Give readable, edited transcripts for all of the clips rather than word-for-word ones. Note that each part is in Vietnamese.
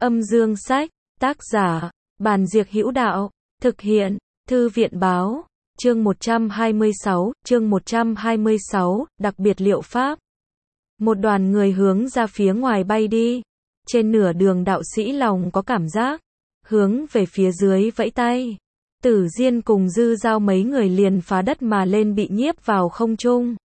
Âm dương sách, tác giả, Bàn Diệc Hữu Đạo, thực hiện, Thư viện báo, chương 126, đặc biệt liệu pháp. Một đoàn người hướng ra phía ngoài bay đi. Trên nửa đường đạo sĩ lòng có cảm giác, hướng về phía dưới vẫy tay. Tử Diên cùng Dư Dao mấy người liền phá đất mà lên bị nhiếp vào không trung.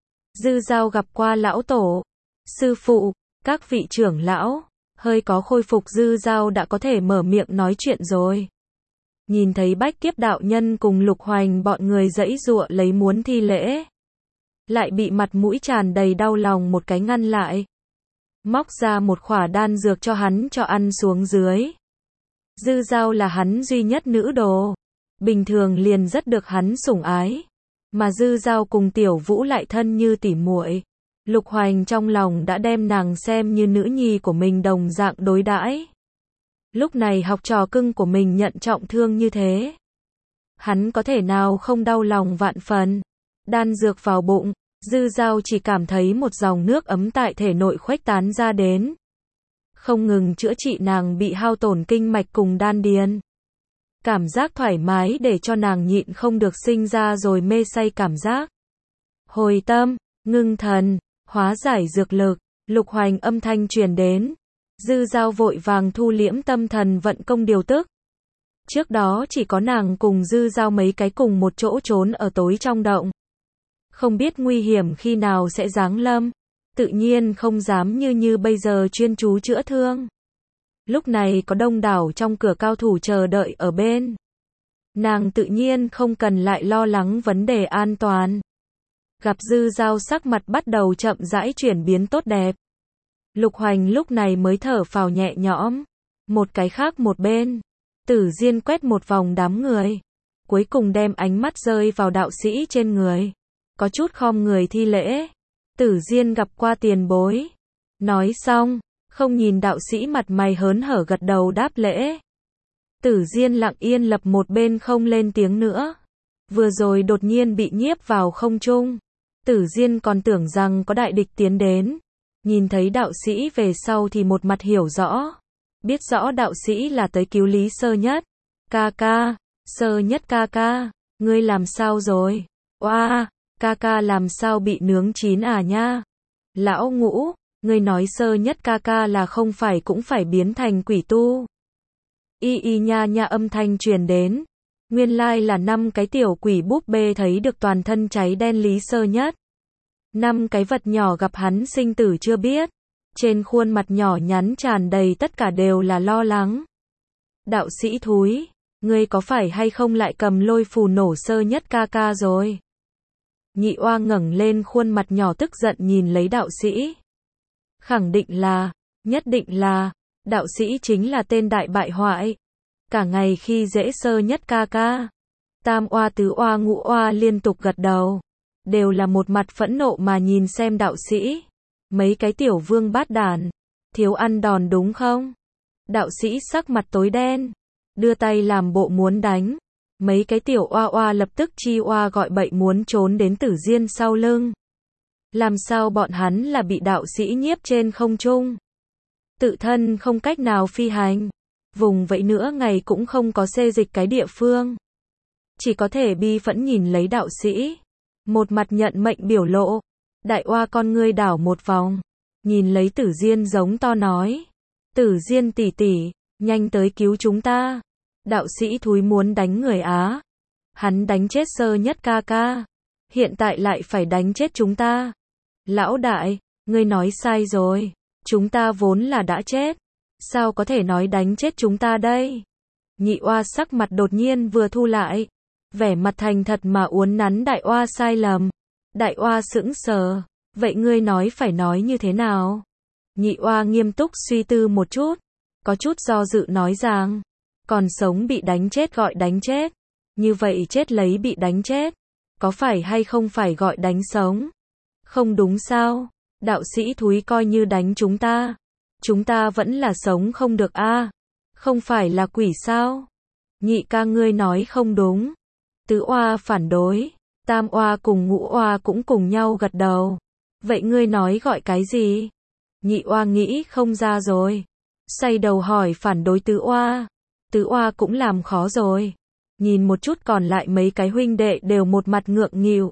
Dư Dao gặp qua lão tổ, sư phụ, các vị trưởng lão, hơi có khôi phục Dư Dao đã có thể mở miệng nói chuyện rồi. Nhìn thấy Bách Kiếp đạo nhân cùng Lục Hoành bọn người giãy giụa lấy muốn thi lễ. Lại bị mặt mũi tràn đầy đau lòng một cái ngăn lại. Móc ra một khỏa đan dược cho hắn cho ăn xuống dưới. Dư Dao là hắn duy nhất nữ đồ. Bình thường liền rất được hắn sủng ái. Mà Dư Dao cùng Tiểu Vũ lại thân như tỉ muội. Lục Hoành trong lòng đã đem nàng xem như nữ nhi của mình đồng dạng đối đãi. Lúc này học trò cưng của mình nhận trọng thương như thế. Hắn có thể nào không đau lòng vạn phần. Đan dược vào bụng, Dư Dao chỉ cảm thấy một dòng nước ấm tại thể nội khuếch tán ra đến. Không ngừng chữa trị nàng bị hao tổn kinh mạch cùng đan điền. Cảm giác thoải mái để cho nàng nhịn không được sinh ra rồi mê say cảm giác. Hồi tâm, ngưng thần, hóa giải dược lực, Lục Hoành âm thanh truyền đến. Dư Dao vội vàng thu liễm tâm thần vận công điều tức. Trước đó chỉ có nàng cùng Dư Dao mấy cái cùng một chỗ trốn ở tối trong động. Không biết nguy hiểm khi nào sẽ giáng lâm. Tự nhiên không dám như bây giờ chuyên chú chữa thương. Lúc này có đông đảo trong cửa cao thủ chờ đợi ở bên. Nàng tự nhiên không cần lại lo lắng vấn đề an toàn. Gặp Dư Dao sắc mặt bắt đầu chậm rãi chuyển biến tốt đẹp. Lục Hoành lúc này mới thở phào nhẹ nhõm. Một cái khác một bên. Tử Diên quét một vòng đám người. Cuối cùng đem ánh mắt rơi vào đạo sĩ trên người. Có chút khom người thi lễ. Tử Diên gặp qua tiền bối. Nói xong, không nhìn đạo sĩ mặt mày hớn hở gật đầu đáp lễ. Tử Diên lặng yên lập một bên không lên tiếng nữa. Vừa rồi đột nhiên bị nhiếp vào không trung. Tử Diên còn tưởng rằng có đại địch tiến đến. Nhìn thấy đạo sĩ về sau thì một mặt hiểu rõ. Biết rõ đạo sĩ là tới cứu Lý Sơ Nhất. Ca ca, Sơ Nhất ca ca, ngươi làm sao rồi? Oa, ca ca làm sao bị nướng chín à nha? Lão Ngũ, ngươi nói Sơ Nhất ca ca là không phải cũng phải biến thành quỷ tu. Y nha nha âm thanh truyền đến. Nguyên lai là 5 cái tiểu quỷ búp bê thấy được toàn thân cháy đen Lý Sơ Nhất. 5 cái vật nhỏ gặp hắn sinh tử chưa biết. Trên khuôn mặt nhỏ nhắn tràn đầy tất cả đều là lo lắng. Đạo sĩ thúi, ngươi có phải hay không lại cầm lôi phù nổ Sơ Nhất ca ca rồi? Nhị oa ngẩng lên khuôn mặt nhỏ tức giận nhìn lấy đạo sĩ. Khẳng định là, nhất định là, đạo sĩ chính là tên đại bại hoại. Cả ngày khi dễ Sơ Nhất ca ca. Tam oa tứ oa ngũ oa liên tục gật đầu. Đều là một mặt phẫn nộ mà nhìn xem đạo sĩ. Mấy cái tiểu vương bát đản, thiếu ăn đòn đúng không? Đạo sĩ sắc mặt tối đen, đưa tay làm bộ muốn đánh. Mấy cái tiểu oa oa lập tức chi oa gọi bậy muốn trốn đến Tử Diên sau lưng. Làm sao bọn hắn là bị đạo sĩ nhiếp trên không trung? Tự thân không cách nào phi hành. Vùng vậy nữa ngày cũng không có xê dịch cái địa phương. Chỉ có thể bi phẫn nhìn lấy đạo sĩ. Một mặt nhận mệnh biểu lộ. Đại oa con ngươi đảo một vòng. Nhìn lấy Tử Diên giống to nói. Tử Diên tỷ tỷ, nhanh tới cứu chúng ta. Đạo sĩ thúi muốn đánh người Á. Hắn đánh chết Sơ Nhất ca ca. Hiện tại lại phải đánh chết chúng ta. Lão đại, ngươi nói sai rồi. Chúng ta vốn là đã chết. Sao có thể nói đánh chết chúng ta đây? Nhị oa sắc mặt đột nhiên vừa thu lại. Vẻ mặt thành thật mà uốn nắn đại oa sai lầm. Đại oa sững sờ. Vậy ngươi nói phải nói như thế nào? Nhị oa nghiêm túc suy tư một chút. Có chút do dự nói rằng. Còn sống bị đánh chết gọi đánh chết. Như vậy chết lấy bị đánh chết. Có phải hay không phải gọi đánh sống? Không đúng sao? Đạo sĩ thúi coi như đánh chúng ta. Chúng ta vẫn là sống không được a. Không phải là quỷ sao? Nhị ca ngươi nói không đúng. Tứ oa phản đối. Tam oa cùng ngũ oa cũng cùng nhau gật đầu. Vậy ngươi nói gọi cái gì? Nhị oa nghĩ không ra rồi. Xoay đầu hỏi phản đối Tứ Oa. Tứ Oa cũng làm khó rồi. Nhìn một chút còn lại mấy cái huynh đệ đều một mặt ngượng nghịu.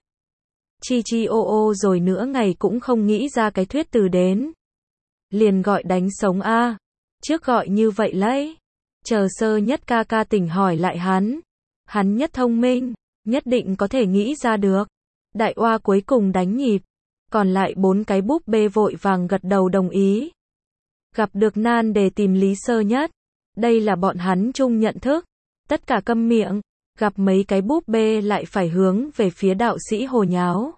Chi chi ô ô rồi nữa ngày cũng không nghĩ ra cái thuyết từ đến. Liền gọi đánh sống a. Trước gọi như vậy lấy. Chờ Sơ Nhất ca ca tỉnh hỏi lại hắn. Hắn nhất thông minh, nhất định có thể nghĩ ra được. Đại Oa cuối cùng đánh nhịp. Còn lại 4 cái búp bê vội vàng gật đầu đồng ý. Gặp được nan đề tìm Lý Sơ Nhất. Đây là bọn hắn chung nhận thức. Tất cả câm miệng. Gặp mấy cái búp bê lại phải hướng về phía đạo sĩ hồ nháo.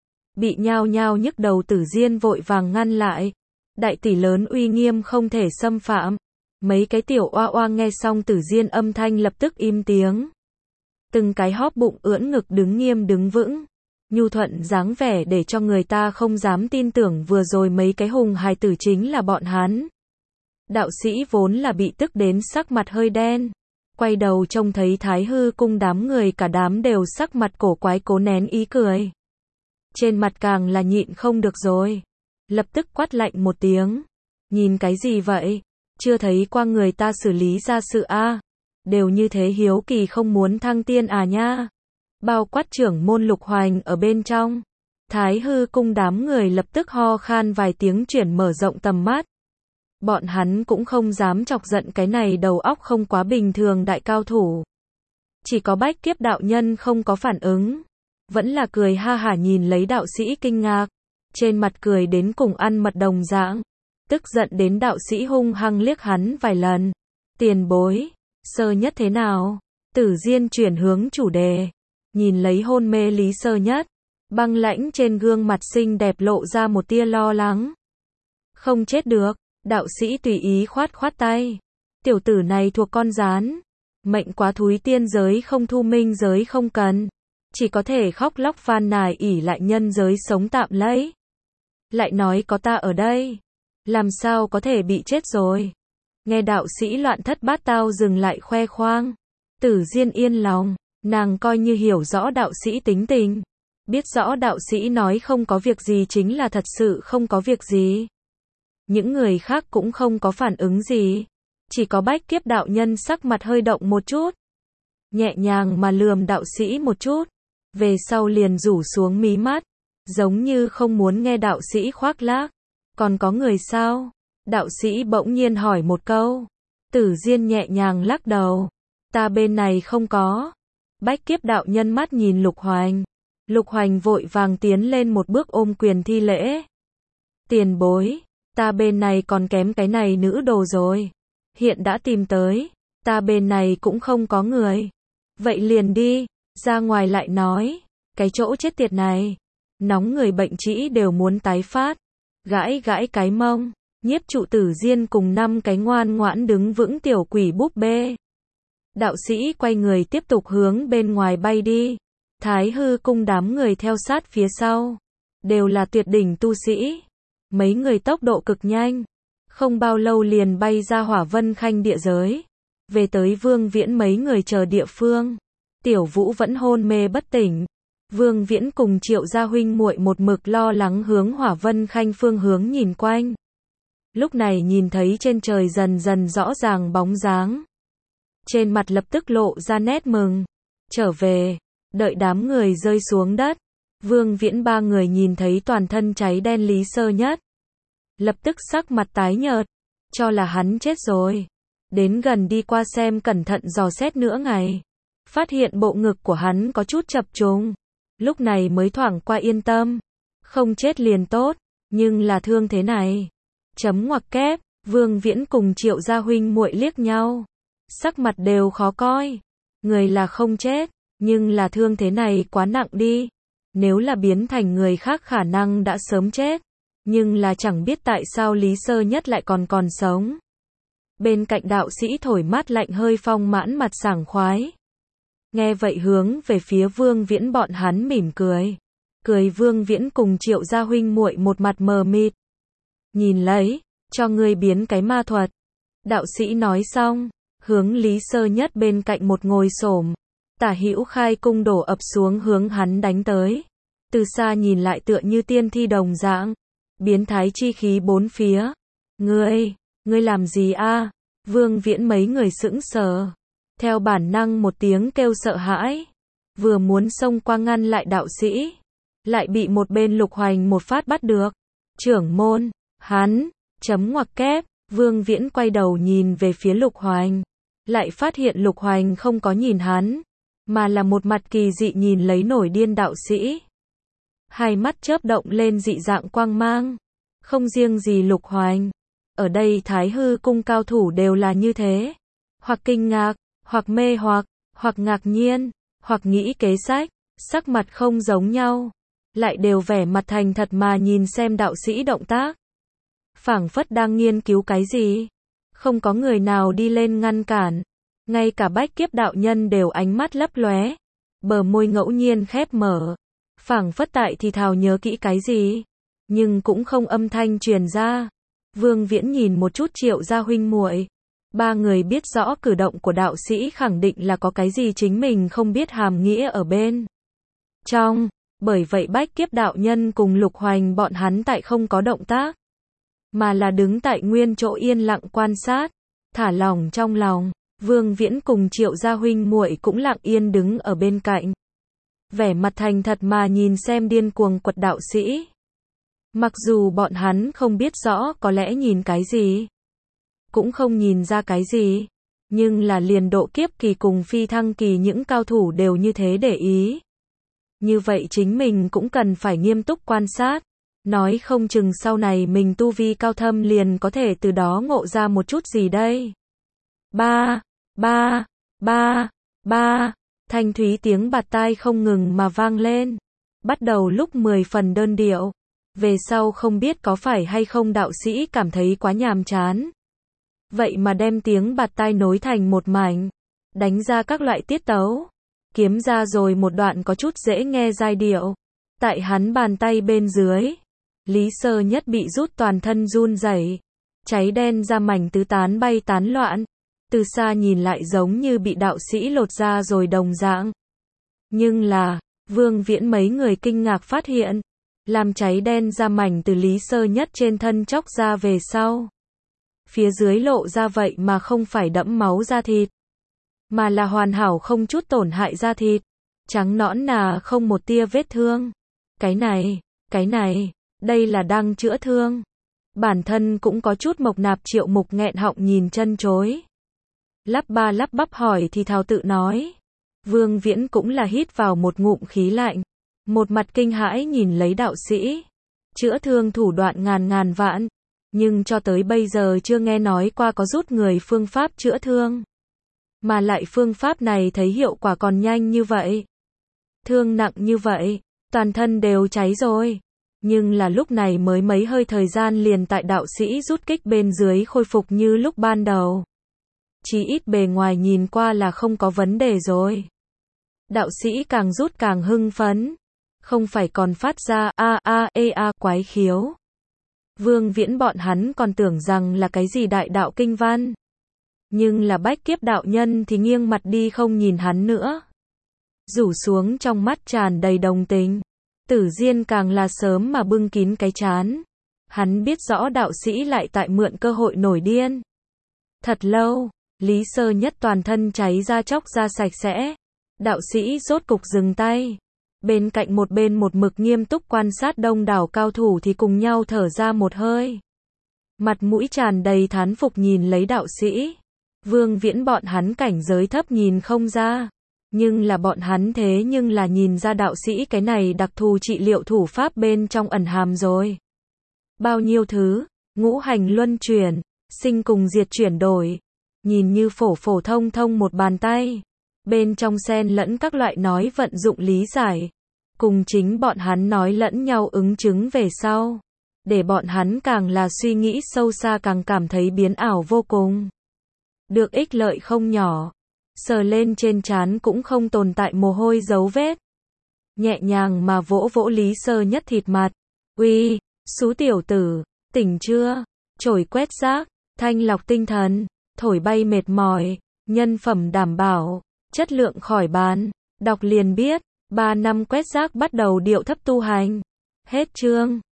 Bị nhao nhao nhức đầu Tử Diên vội vàng ngăn lại. Đại tỷ lớn uy nghiêm không thể xâm phạm. Mấy cái tiểu oa oa nghe xong Tử Diên âm thanh lập tức im tiếng. Từng cái hóp bụng ưỡn ngực đứng nghiêm đứng vững. Nhu thuận dáng vẻ để cho người ta không dám tin tưởng vừa rồi mấy cái hùng hài tử chính là bọn hắn. Đạo sĩ vốn là bị tức đến sắc mặt hơi đen. Quay đầu trông thấy Thái Hư cung đám người cả đám đều sắc mặt cổ quái cố nén ý cười. Trên mặt càng là nhịn không được rồi. Lập tức quát lạnh một tiếng. Nhìn cái gì vậy? Chưa thấy qua người ta xử lý ra sự a? Đều như thế hiếu kỳ không muốn thăng tiên à nha? Bao quát trưởng môn Lục Hoành ở bên trong. Thái Hư cung đám người lập tức ho khan vài tiếng chuyển mở rộng tầm mắt. Bọn hắn cũng không dám chọc giận cái này đầu óc không quá bình thường đại cao thủ. Chỉ có Bách Kiếp đạo nhân không có phản ứng. Vẫn là cười ha hả nhìn lấy đạo sĩ kinh ngạc. Trên mặt cười đến cùng ăn mật đồng dạng. Tức giận đến đạo sĩ hung hăng liếc hắn vài lần. Tiền bối, Sơ Nhất thế nào? Tử Diên chuyển hướng chủ đề. Nhìn lấy hôn mê Lý Sơ Nhất. Băng lãnh trên gương mặt xinh đẹp lộ ra một tia lo lắng. Không chết được. Đạo sĩ tùy ý khoát khoát tay. Tiểu tử này thuộc con rán. Mệnh quá thúi tiên giới không thu minh giới không cần. Chỉ có thể khóc lóc van nài ỉ lại nhân giới sống tạm lấy. Lại nói có ta ở đây. Làm sao có thể bị chết rồi. Nghe đạo sĩ loạn thất bát tao dừng lại khoe khoang. Tử Diên yên lòng. Nàng coi như hiểu rõ đạo sĩ tính tình. Biết rõ đạo sĩ nói không có việc gì chính là thật sự không có việc gì. Những người khác cũng không có phản ứng gì. Chỉ có Bách Kiếp đạo nhân sắc mặt hơi động một chút. Nhẹ nhàng mà lườm đạo sĩ một chút. Về sau liền rủ xuống mí mắt. Giống như không muốn nghe đạo sĩ khoác lác. Còn có người sao? Đạo sĩ bỗng nhiên hỏi một câu. Tử Diên nhẹ nhàng lắc đầu. Ta bên này không có. Bách Kiếp đạo nhân mắt nhìn Lục Hoành. Lục Hoành vội vàng tiến lên một bước ôm quyền thi lễ. Tiền bối. Ta bên này còn kém cái này nữ đồ rồi. Hiện đã tìm tới. Ta bên này cũng không có người. Vậy liền đi. Ra ngoài lại nói. Cái chỗ chết tiệt này. Nóng người bệnh trĩ đều muốn tái phát. Gãi gãi cái mông. Nhiếp trụ Tử Diên cùng 5 cái ngoan ngoãn đứng vững tiểu quỷ búp bê. Đạo sĩ quay người tiếp tục hướng bên ngoài bay đi. Thái Hư cung đám người theo sát phía sau. Đều là tuyệt đỉnh tu sĩ. Mấy người tốc độ cực nhanh. Không bao lâu liền bay ra Hỏa Vân Khanh địa giới. Về tới Vương Viễn mấy người chờ địa phương. Tiểu Vũ vẫn hôn mê bất tỉnh. Vương Viễn cùng Triệu gia huynh muội một mực lo lắng hướng Hỏa Vân Khanh phương hướng nhìn quanh. Lúc này nhìn thấy trên trời dần dần rõ ràng bóng dáng. Trên mặt lập tức lộ ra nét mừng. Trở về, đợi đám người rơi xuống đất. Vương Viễn 3 người nhìn thấy toàn thân cháy đen Lý Sơ Nhất. Lập tức sắc mặt tái nhợt. Cho là hắn chết rồi. Đến gần đi qua xem cẩn thận dò xét nữa ngày. Phát hiện bộ ngực của hắn có chút chập trùng. Lúc này mới thoảng qua yên tâm. Không chết liền tốt. Nhưng là thương thế này. Chấm ngoặc kép. Vương Viễn cùng Triệu gia huynh muội liếc nhau. Sắc mặt đều khó coi. Người là không chết. Nhưng là thương thế này quá nặng đi. Nếu là biến thành người khác khả năng đã sớm chết. Nhưng là chẳng biết tại sao Lý Sơ Nhất lại còn sống. Bên cạnh đạo sĩ thổi mát lạnh hơi phong mãn mặt sảng khoái. Nghe vậy hướng về phía Vương Viễn bọn hắn mỉm cười. Cười Vương Viễn cùng Triệu gia huynh muội một mặt mờ mịt. Nhìn lấy, cho ngươi biến cái ma thuật. Đạo sĩ nói xong, hướng Lý Sơ Nhất bên cạnh một ngồi xổm. Tả hữu khai cung đổ ập xuống hướng hắn đánh tới. Từ xa nhìn lại tựa như tiên thi đồng dạng. Biến thái chi khí bốn phía. Ngươi, Ngươi làm gì a? Vương Viễn mấy người sững sờ. Theo bản năng một tiếng kêu sợ hãi. Vừa muốn xông qua ngăn lại đạo sĩ. Lại bị một bên Lục Hoành một phát bắt được. Trưởng môn, hắn, chấm ngoặc kép, Vương Viễn quay đầu nhìn về phía Lục Hoành. Lại phát hiện Lục Hoành không có nhìn hắn. Mà là một mặt kỳ dị nhìn lấy nổi điên đạo sĩ. Hai mắt chớp động lên dị dạng quang mang. Không riêng gì Lục Hoành. Ở đây Thái Hư cung cao thủ đều là như thế. Hoặc kinh ngạc, hoặc mê hoặc ngạc nhiên, hoặc nghĩ kế sách. Sắc mặt không giống nhau. Lại đều vẻ mặt thành thật mà nhìn xem đạo sĩ động tác. Phảng phất đang nghiên cứu cái gì. Không có người nào đi lên ngăn cản. Ngay cả Bách Kiếp đạo nhân đều ánh mắt lấp lóe. Bờ môi ngẫu nhiên khép mở. Phảng phất tại thì thào nhớ kỹ cái gì. Nhưng cũng không âm thanh truyền ra. Vương Viễn nhìn một chút Triệu gia huynh muội. Ba người biết rõ cử động của đạo sĩ khẳng định là có cái gì chính mình không biết hàm nghĩa ở bên trong. Bởi vậy Bách Kiếp đạo nhân cùng Lục Hoành bọn hắn tại không có động tác. Mà là đứng tại nguyên chỗ yên lặng quan sát. Thả lỏng trong lòng. Vương Viễn cùng Triệu gia huynh muội cũng lặng yên đứng ở bên cạnh. Vẻ mặt thành thật mà nhìn xem điên cuồng quật đạo sĩ. Mặc dù bọn hắn không biết rõ có lẽ nhìn cái gì. Cũng không nhìn ra cái gì. Nhưng là liền độ kiếp kỳ cùng phi thăng kỳ những cao thủ đều như thế để ý. Như vậy chính mình cũng cần phải nghiêm túc quan sát. Nói không chừng sau này mình tu vi cao thâm liền có thể từ đó ngộ ra một chút gì đây. Ba, ba, ba, ba. Thanh thúy tiếng bạt tai không ngừng mà vang lên. Bắt đầu lúc 10 phần đơn điệu. Về sau không biết có phải hay không đạo sĩ cảm thấy quá nhàm chán. Vậy mà đem tiếng bạt tai nối thành một mảnh. Đánh ra các loại tiết tấu. Kiếm ra rồi một đoạn có chút dễ nghe giai điệu. Tại hắn bàn tay bên dưới. Lý Sơ Nhất bị rút toàn thân run rẩy. Cháy đen ra mảnh tứ tán bay tán loạn. Từ xa nhìn lại giống như bị đạo sĩ lột ra rồi đồng dạng. Nhưng là, Vương Viễn mấy người kinh ngạc phát hiện. Làm cháy đen ra mảnh từ Lý Sơ Nhất trên thân chóc ra về sau. Phía dưới lộ ra vậy mà không phải đẫm máu da thịt. Mà là hoàn hảo không chút tổn hại da thịt. Trắng nõn nà không một tia vết thương. Cái này, đây là đang chữa thương. Bản thân cũng có chút mộc nạp Triệu Mục nghẹn họng nhìn chân chối. Lắp ba lắp bắp hỏi thì thào tự nói. Vương Viễn cũng là hít vào một ngụm khí lạnh. Một mặt kinh hãi nhìn lấy đạo sĩ. Chữa thương thủ đoạn ngàn vạn. Nhưng cho tới bây giờ chưa nghe nói qua có rút người phương pháp chữa thương. Mà lại phương pháp này thấy hiệu quả còn nhanh như vậy. Thương nặng như vậy. Toàn thân đều cháy rồi. Nhưng là lúc này mới mấy hơi thời gian liền tại đạo sĩ rút kích bên dưới khôi phục như lúc ban đầu. Chỉ ít bề ngoài nhìn qua là không có vấn đề rồi. Đạo sĩ càng rút càng hưng phấn. Không phải còn phát ra quái khiếu. Vương Viễn bọn hắn còn tưởng rằng là cái gì đại đạo kinh văn. Nhưng là Bách Kiếp đạo nhân thì nghiêng mặt đi không nhìn hắn nữa. Rủ xuống trong mắt tràn đầy đồng tình. Tử Diên càng là sớm mà bưng kín cái trán. Hắn biết rõ đạo sĩ lại tại mượn cơ hội nổi điên. Thật lâu, Lý Sơ Nhất toàn thân cháy ra chóc ra sạch sẽ. Đạo sĩ rốt cục dừng tay. Bên cạnh một bên một mực nghiêm túc quan sát đông đảo cao thủ thì cùng nhau thở ra một hơi. Mặt mũi tràn đầy thán phục nhìn lấy đạo sĩ. Vương Viễn bọn hắn cảnh giới thấp nhìn không ra. Nhưng là bọn hắn thế nhưng là nhìn ra đạo sĩ cái này đặc thù trị liệu thủ pháp bên trong ẩn hàm rồi. Bao nhiêu thứ, ngũ hành luân chuyển, sinh cùng diệt chuyển đổi. Nhìn như phổ phổ thông thông một bàn tay. Bên trong xen lẫn các loại nói vận dụng lý giải. Cùng chính bọn hắn nói lẫn nhau ứng chứng về sau. Để bọn hắn càng là suy nghĩ sâu xa càng cảm thấy biến ảo vô cùng. Được ích lợi không nhỏ. Sờ lên trên trán cũng không tồn tại mồ hôi dấu vết. Nhẹ nhàng mà vỗ vỗ Lý Sơ Nhất thịt mặt. Uy, xú tiểu tử, tỉnh chưa? Chổi quét rác, thanh lọc tinh thần, thổi bay mệt mỏi, nhân phẩm đảm bảo, chất lượng khỏi bàn. Đọc liền biết, 3 năm quét rác bắt đầu điệu thấp tu hành. Hết chương.